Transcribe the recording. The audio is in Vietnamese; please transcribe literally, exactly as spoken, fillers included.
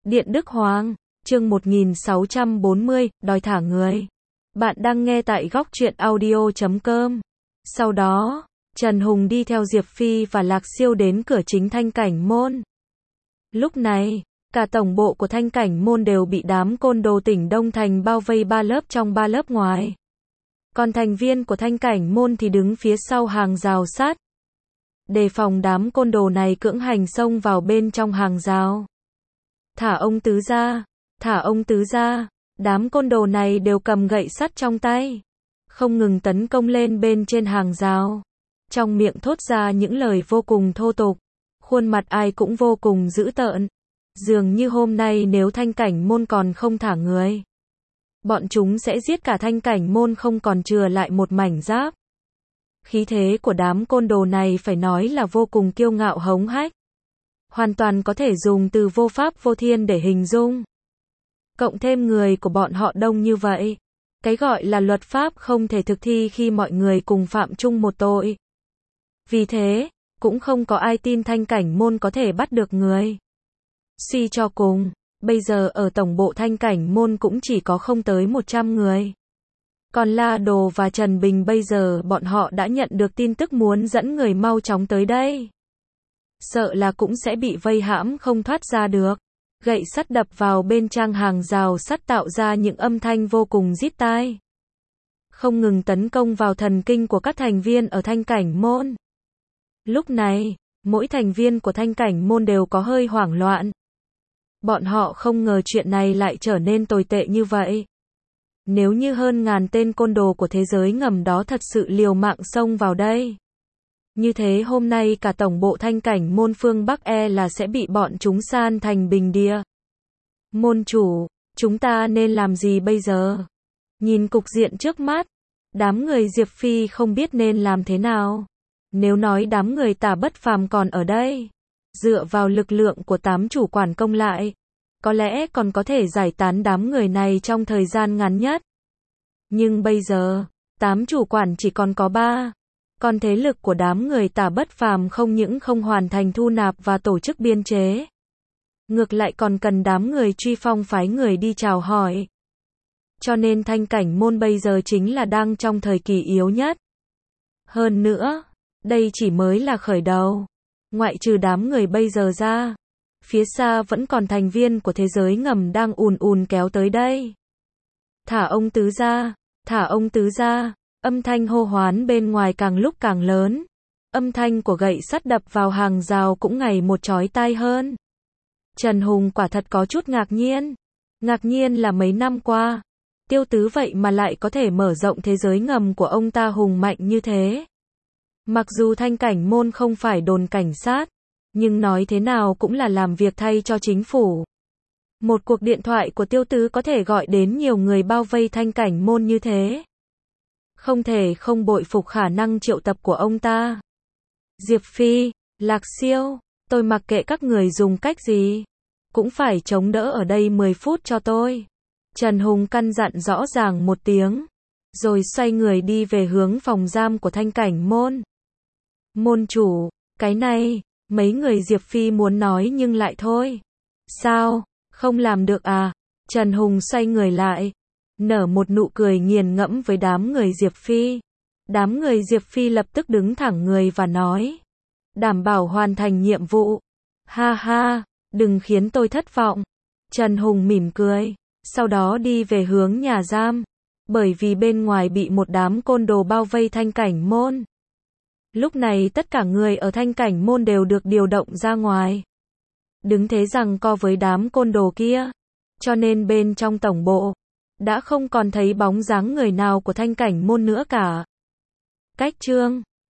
Điện Đức Hoàng, chương một nghìn sáu trăm bốn mươi, đòi thả người. Bạn đang nghe tại góc truyện audio chấm com. Sau đó, Trần Hùng đi theo Diệp Phi và Lạc Siêu đến cửa chính Thanh Cảnh Môn. Lúc này, cả tổng bộ của Thanh Cảnh Môn đều bị đám côn đồ tỉnh Đông Thành bao vây ba lớp trong ba lớp ngoài. Còn thành viên của Thanh Cảnh Môn thì đứng phía sau hàng rào sắt, đề phòng đám côn đồ này cưỡng hành xông vào bên trong hàng rào. Thả ông tứ ra, thả ông tứ ra, đám côn đồ này đều cầm gậy sắt trong tay, không ngừng tấn công lên bên trên hàng rào, trong miệng thốt ra những lời vô cùng thô tục, khuôn mặt ai cũng vô cùng dữ tợn, dường như hôm nay nếu Thanh Cảnh Môn còn không thả người, bọn chúng sẽ giết cả Thanh Cảnh Môn không còn chừa lại một mảnh giáp. Khí thế của đám côn đồ này phải nói là vô cùng kiêu ngạo hống hách, hoàn toàn có thể dùng từ vô pháp vô thiên để hình dung. Cộng thêm người của bọn họ đông như vậy, cái gọi là luật pháp không thể thực thi khi mọi người cùng phạm chung một tội. Vì thế, cũng không có ai tin Thanh Cảnh Môn có thể bắt được người. Suy cho cùng, bây giờ ở tổng bộ Thanh Cảnh Môn cũng chỉ có không tới một trăm người. Còn La Đồ và Trần Bình bây giờ bọn họ đã nhận được tin tức muốn dẫn người mau chóng tới đây. Sợ là cũng sẽ bị vây hãm không thoát ra được. Gậy sắt đập vào bên trang hàng rào sắt tạo ra những âm thanh vô cùng rít tai, không ngừng tấn công vào thần kinh của các thành viên ở Thanh Cảnh Môn. Lúc này, mỗi thành viên của Thanh Cảnh Môn đều có hơi hoảng loạn. Bọn họ không ngờ chuyện này lại trở nên tồi tệ như vậy. Nếu như hơn ngàn tên côn đồ của thế giới ngầm đó thật sự liều mạng xông vào đây, như thế hôm nay cả tổng bộ Thanh Cảnh Môn phương Bắc e là sẽ bị bọn chúng san thành bình địa. Môn chủ, chúng ta nên làm gì bây giờ? Nhìn cục diện trước mắt, đám người Diệp Phi không biết nên làm thế nào. Nếu nói đám người Tả Bất Phàm còn ở đây, dựa vào lực lượng của tám chủ quản công lại, có lẽ còn có thể giải tán đám người này trong thời gian ngắn nhất. Nhưng bây giờ, tám chủ quản chỉ còn có ba. Còn thế lực của đám người Tả Bất Phàm không những không hoàn thành thu nạp và tổ chức biên chế, ngược lại còn cần đám người truy phong phái người đi chào hỏi. Cho nên Thanh Cảnh Môn bây giờ chính là đang trong thời kỳ yếu nhất. Hơn nữa, đây chỉ mới là khởi đầu. Ngoại trừ đám người bây giờ ra, phía xa vẫn còn thành viên của thế giới ngầm đang ùn ùn kéo tới đây. Thả ông tứ ra, thả ông tứ ra. Âm thanh hô hoán bên ngoài càng lúc càng lớn. Âm thanh của gậy sắt đập vào hàng rào cũng ngày một chói tai hơn. Trần Hùng quả thật có chút ngạc nhiên. Ngạc nhiên là mấy năm qua, Tiêu Tứ vậy mà lại có thể mở rộng thế giới ngầm của ông ta hùng mạnh như thế. Mặc dù Thanh Cảnh Môn không phải đồn cảnh sát, nhưng nói thế nào cũng là làm việc thay cho chính phủ. Một cuộc điện thoại của Tiêu Tứ có thể gọi đến nhiều người bao vây Thanh Cảnh Môn như thế. Không thể không bội phục khả năng triệu tập của ông ta. Diệp Phi, Lạc Siêu, tôi mặc kệ các người dùng cách gì, cũng phải chống đỡ ở đây mười phút cho tôi. Trần Hùng căn dặn rõ ràng một tiếng, rồi xoay người đi về hướng phòng giam của Thanh Cảnh Môn. Môn chủ, cái này, mấy người Diệp Phi muốn nói nhưng lại thôi. Sao, không làm được à? Trần Hùng xoay người lại, nở một nụ cười nghiền ngẫm với đám người Diệp Phi. Đám người Diệp Phi lập tức đứng thẳng người và nói, đảm bảo hoàn thành nhiệm vụ. Ha ha, đừng khiến tôi thất vọng. Trần Hùng mỉm cười, sau đó đi về hướng nhà giam, bởi vì bên ngoài bị một đám côn đồ bao vây Thanh Cảnh Môn. Lúc này tất cả người ở Thanh Cảnh Môn đều được điều động ra ngoài, đứng thế giằng co với đám côn đồ kia, cho nên bên trong tổng bộ đã không còn thấy bóng dáng người nào của Thanh Cảnh Môn nữa cả. Cách chương